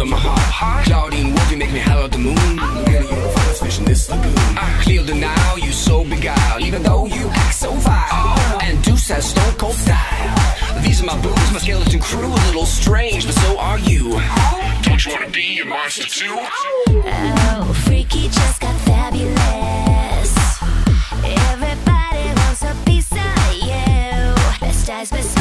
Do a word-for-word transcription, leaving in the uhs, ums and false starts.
of my heart. Claudine Wolfie make me holler at the moon. Getting your finest fish in this lagoon. I clear the Nile, you so beguiled, even though you act so vile. And Deuce has stone cold style. These are my boobs, my skeleton crew, a little strange, but so are you. Don't you wanna be a monster too? Oh, freaky just got fabulous. Everybody wants a piece of you. Best eyes, best